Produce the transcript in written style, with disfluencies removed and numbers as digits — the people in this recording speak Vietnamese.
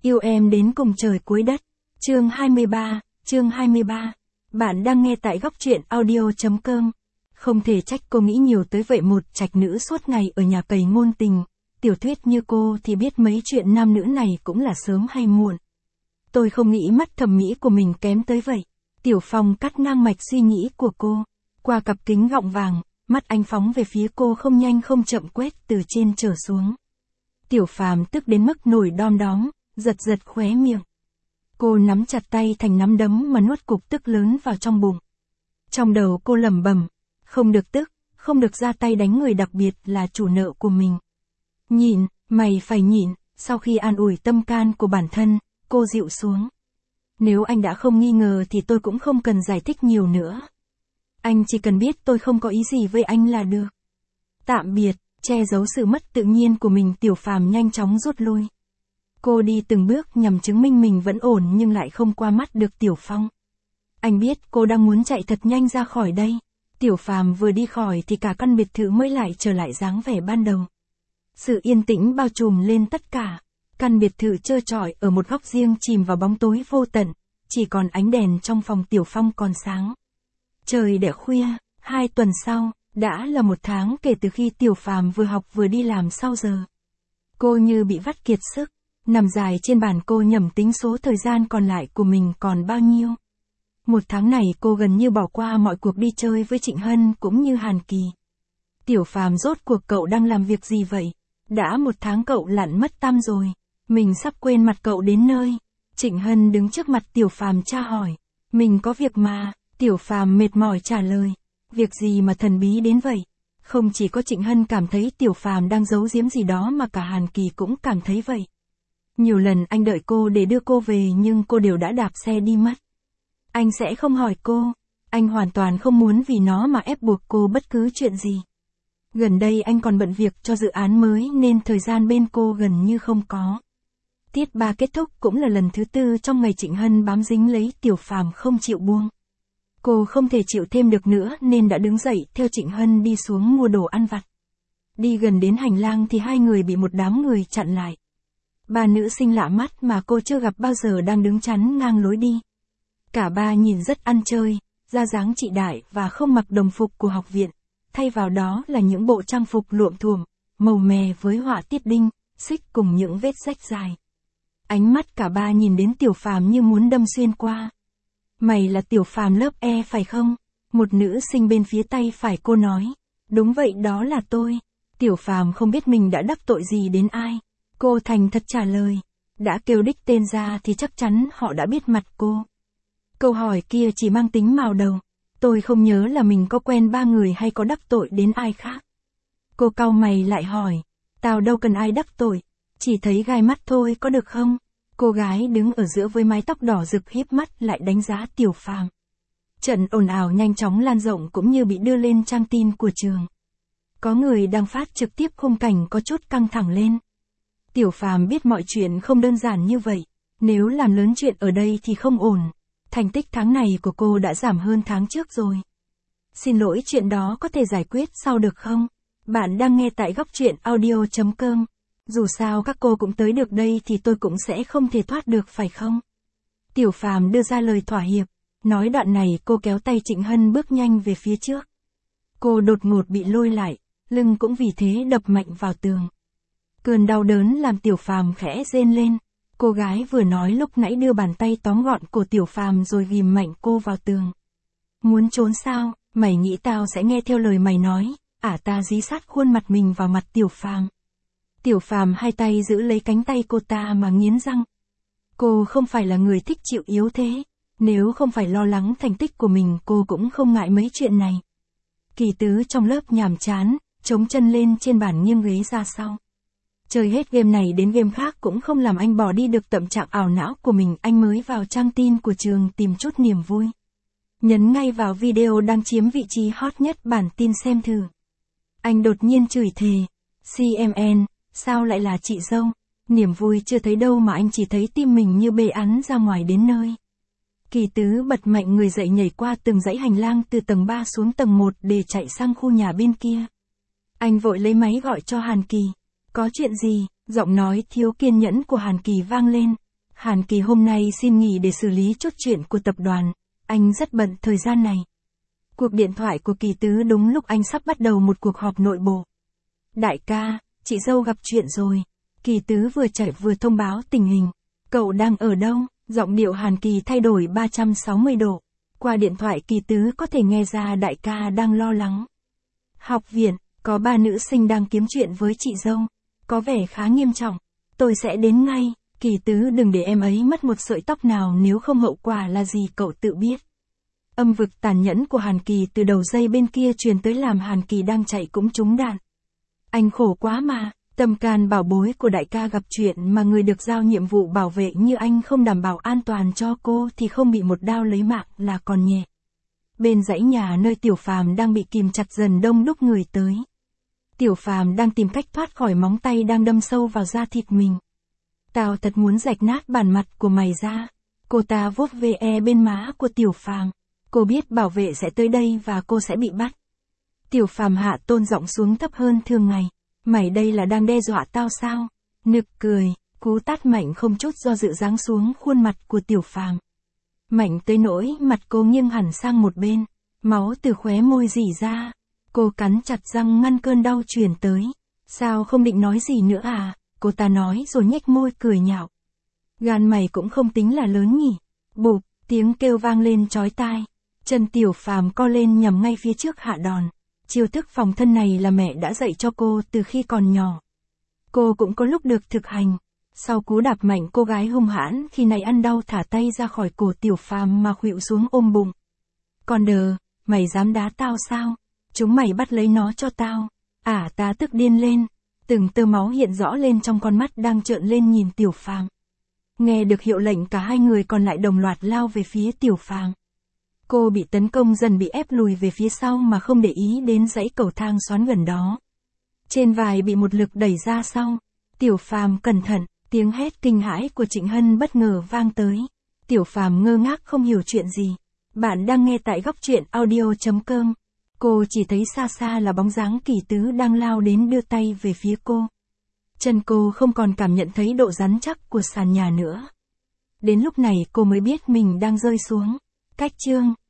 Yêu em đến cùng trời cuối đất. Chương 23. Bạn đang nghe tại góc truyện audio.com. Không thể trách cô nghĩ nhiều tới vậy, một trạch nữ suốt ngày ở nhà cày ngôn tình. Tiểu thuyết như cô thì biết mấy chuyện nam nữ này cũng là sớm hay muộn. Tôi không nghĩ mắt thẩm mỹ của mình kém tới vậy. Tiểu Phong cắt ngang mạch suy nghĩ của cô. Qua cặp kính gọng vàng, mắt anh phóng về phía cô không nhanh không chậm, quét từ trên trở xuống. Tiểu Phàm tức đến mức nổi đom đóm, giật khóe miệng. Cô nắm chặt tay thành nắm đấm mà nuốt cục tức lớn vào trong bụng. Trong đầu cô lẩm bẩm, không được tức, không được ra tay đánh người, đặc biệt là chủ nợ của mình. Nhịn, mày phải nhịn. Sau khi an ủi tâm can của bản thân, cô dịu xuống. Nếu anh đã không nghi ngờ thì tôi cũng không cần giải thích nhiều nữa. Anh chỉ cần biết tôi không có ý gì với anh là được. Tạm biệt. Che giấu sự mất tự nhiên của mình, Tiểu Phàm nhanh chóng rút lui. Cô đi từng bước nhằm chứng minh mình vẫn ổn nhưng lại không qua mắt được Tiểu Phong. Anh biết cô đang muốn chạy thật nhanh ra khỏi đây. Tiểu Phàm vừa đi khỏi thì cả căn biệt thự mới lại trở lại dáng vẻ ban đầu. Sự yên tĩnh bao trùm lên tất cả. Căn biệt thự trơ trọi ở một góc riêng chìm vào bóng tối vô tận, chỉ còn ánh đèn trong phòng Tiểu Phong còn sáng. Trời đã khuya, 2 tuần sau, đã là 1 tháng kể từ khi Tiểu Phàm vừa học vừa đi làm sau giờ. Cô như bị vắt kiệt sức, nằm dài trên bàn, cô nhẩm tính số thời gian còn lại của mình còn bao nhiêu. 1 tháng này cô gần như bỏ qua mọi cuộc đi chơi với Trịnh Hân cũng như Hàn Kỳ. Tiểu Phàm, rốt cuộc cậu đang làm việc gì vậy? Đã 1 tháng cậu lặn mất tăm rồi. Mình sắp quên mặt cậu đến nơi. Trịnh Hân đứng trước mặt Tiểu Phàm tra hỏi. Mình có việc mà. Tiểu Phàm mệt mỏi trả lời. Việc gì mà thần bí đến vậy? Không chỉ có Trịnh Hân cảm thấy Tiểu Phàm đang giấu giếm gì đó mà cả Hàn Kỳ cũng cảm thấy vậy. Nhiều lần anh đợi cô để đưa cô về nhưng cô đều đã đạp xe đi mất. Anh sẽ không hỏi cô. Anh hoàn toàn không muốn vì nó mà ép buộc cô bất cứ chuyện gì. Gần đây anh còn bận việc cho dự án mới nên thời gian bên cô gần như không có. Tiết 3 kết thúc cũng là lần thứ 4 trong ngày Trịnh Hân bám dính lấy Tiểu Phàm không chịu buông. Cô không thể chịu thêm được nữa nên đã đứng dậy theo Trịnh Hân đi xuống mua đồ ăn vặt. Đi gần đến hành lang thì hai người bị một đám người chặn lại. 3 nữ sinh lạ mắt mà cô chưa gặp bao giờ đang đứng chắn ngang lối đi. Cả ba nhìn rất ăn chơi, ra dáng chị đại và không mặc đồng phục của học viện. Thay vào đó là những bộ trang phục luộm thuộm, màu mè với họa tiết đinh, xích cùng những vết rách dài. Ánh mắt cả ba nhìn đến Tiểu Phàm như muốn đâm xuyên qua. Mày là Tiểu Phàm lớp E phải không? Một nữ sinh bên phía tay phải cô nói. Đúng vậy, đó là tôi. Tiểu Phàm không biết mình đã đắc tội gì đến ai. Cô thành thật trả lời. Đã kêu đích tên ra thì chắc chắn họ đã biết mặt cô. Câu hỏi kia chỉ mang tính mào đầu. Tôi không nhớ là mình có quen 3 người hay có đắc tội đến ai khác. Cô cau mày lại hỏi. Tao đâu cần ai đắc tội. Chỉ thấy gai mắt thôi, có được không? Cô gái đứng ở giữa với mái tóc đỏ rực híp mắt lại đánh giá Tiểu Phàm. Trận ồn ào nhanh chóng lan rộng cũng như bị đưa lên trang tin của trường. Có người đang phát trực tiếp khung cảnh có chút căng thẳng lên. Tiểu Phàm biết mọi chuyện không đơn giản như vậy. Nếu làm lớn chuyện ở đây thì không ổn. Thành tích tháng này của cô đã giảm hơn tháng trước rồi. Xin lỗi, chuyện đó có thể giải quyết sau được không? Bạn đang nghe tại góc truyện audio.com. Dù sao các cô cũng tới được đây thì tôi cũng sẽ không thể thoát được phải không? Tiểu Phàm đưa ra lời thỏa hiệp. Nói đoạn này cô kéo tay Trịnh Hân bước nhanh về phía trước. Cô đột ngột bị lôi lại, lưng cũng vì thế đập mạnh vào tường. Cơn đau đớn làm Tiểu Phàm khẽ rên lên. Cô gái vừa nói lúc nãy đưa bàn tay tóm gọn cổ Tiểu Phàm rồi ghim mạnh cô vào tường. Muốn trốn sao? Mày nghĩ tao sẽ nghe theo lời mày nói? Ta dí sát khuôn mặt mình vào mặt Tiểu Phàm. Tiểu Phàm hai tay giữ lấy cánh tay cô ta mà nghiến răng. Cô không phải là người thích chịu yếu thế. Nếu không phải lo lắng thành tích của mình cô cũng không ngại mấy chuyện này. Kỳ Tứ trong lớp nhàm chán, chống chân lên trên bàn nghiêng ghế ra sau. Chơi hết game này đến game khác cũng không làm anh bỏ đi được tâm trạng ảo não của mình. Anh mới vào trang tin của trường tìm chút niềm vui. Nhấn ngay vào video đang chiếm vị trí hot nhất bản tin xem thử. Anh đột nhiên chửi thề. CMN, sao lại là chị dâu? Niềm vui chưa thấy đâu mà anh chỉ thấy tim mình như bê ắn ra ngoài đến nơi. Kỳ Tứ bật mạnh người dậy nhảy qua từng dãy hành lang từ tầng 3 xuống tầng 1 để chạy sang khu nhà bên kia. Anh vội lấy máy gọi cho Hàn Kỳ. Có chuyện gì? Giọng nói thiếu kiên nhẫn của Hàn Kỳ vang lên. Hàn Kỳ hôm nay xin nghỉ để xử lý chốt chuyện của tập đoàn, anh rất bận thời gian này. Cuộc điện thoại của Kỳ Tứ đúng lúc anh sắp bắt đầu một cuộc họp nội bộ. Đại ca, chị dâu gặp chuyện rồi. Kỳ Tứ vừa chạy vừa thông báo tình hình. Cậu đang ở đâu? Giọng điệu Hàn Kỳ thay đổi 360 độ. Qua điện thoại Kỳ Tứ có thể nghe ra đại ca đang lo lắng. Học viện, có 3 nữ sinh đang kiếm chuyện với chị dâu. Có vẻ khá nghiêm trọng. Tôi sẽ đến ngay. Kỳ Tứ đừng để em ấy mất một sợi tóc nào, nếu không hậu quả là gì cậu tự biết. Âm vực tàn nhẫn của Hàn Kỳ từ đầu dây bên kia truyền tới làm Hàn Kỳ đang chạy cũng trúng đạn. Anh khổ quá mà, tâm can bảo bối của đại ca gặp chuyện mà người được giao nhiệm vụ bảo vệ như anh không đảm bảo an toàn cho cô thì không bị một đao lấy mạng là còn nhẹ. Bên dãy nhà nơi Tiểu Phàm đang bị kìm chặt dần đông đúc người tới. Tiểu Phàm đang tìm cách thoát khỏi móng tay đang đâm sâu vào da thịt mình. Tao thật muốn rạch nát bản mặt của mày ra. Cô ta vuốt ve bên má của Tiểu Phàm. Cô biết bảo vệ sẽ tới đây và cô sẽ bị bắt. Tiểu Phàm hạ tôn giọng xuống thấp hơn thường ngày. Mày đây là đang đe dọa tao sao? Nực cười, cú tát mạnh không chút do dự giáng xuống khuôn mặt của Tiểu Phàm. Mạnh tới nỗi mặt cô nghiêng hẳn sang một bên. Máu từ khóe môi rỉ ra. Cô cắn chặt răng ngăn cơn đau truyền tới. Sao không định nói gì nữa à? Cô ta nói rồi nhếch môi cười nhạo. Gan mày cũng không tính là lớn nhỉ. Bụp, tiếng kêu vang lên chói tai. Chân Tiểu Phàm co lên nhằm ngay phía trước hạ đòn. Chiêu thức phòng thân này là mẹ đã dạy cho cô từ khi còn nhỏ. Cô cũng có lúc được thực hành. Sau cú đạp mạnh cô gái hung hãn khi này ăn đau thả tay ra khỏi cổ Tiểu Phàm mà khuỵu xuống ôm bụng. Con đờ, mày dám đá tao sao? Chúng mày bắt lấy nó cho tao. Ta tức điên lên. Từng tơ máu hiện rõ lên trong con mắt đang trợn lên nhìn Tiểu Phàm. Nghe được hiệu lệnh cả hai người còn lại đồng loạt lao về phía Tiểu Phàm. Cô bị tấn công dần bị ép lùi về phía sau mà không để ý đến dãy cầu thang xoắn gần đó. Trên vai bị một lực đẩy ra sau. Tiểu Phàm cẩn thận, tiếng hét kinh hãi của Trịnh Hân bất ngờ vang tới. Tiểu Phàm ngơ ngác không hiểu chuyện gì. Bạn đang nghe tại góc truyện audio.com. Cô chỉ thấy xa xa là bóng dáng Kỳ Tứ đang lao đến đưa tay về phía cô. Chân cô không còn cảm nhận thấy độ rắn chắc của sàn nhà nữa. Đến lúc này cô mới biết mình đang rơi xuống. Cách chương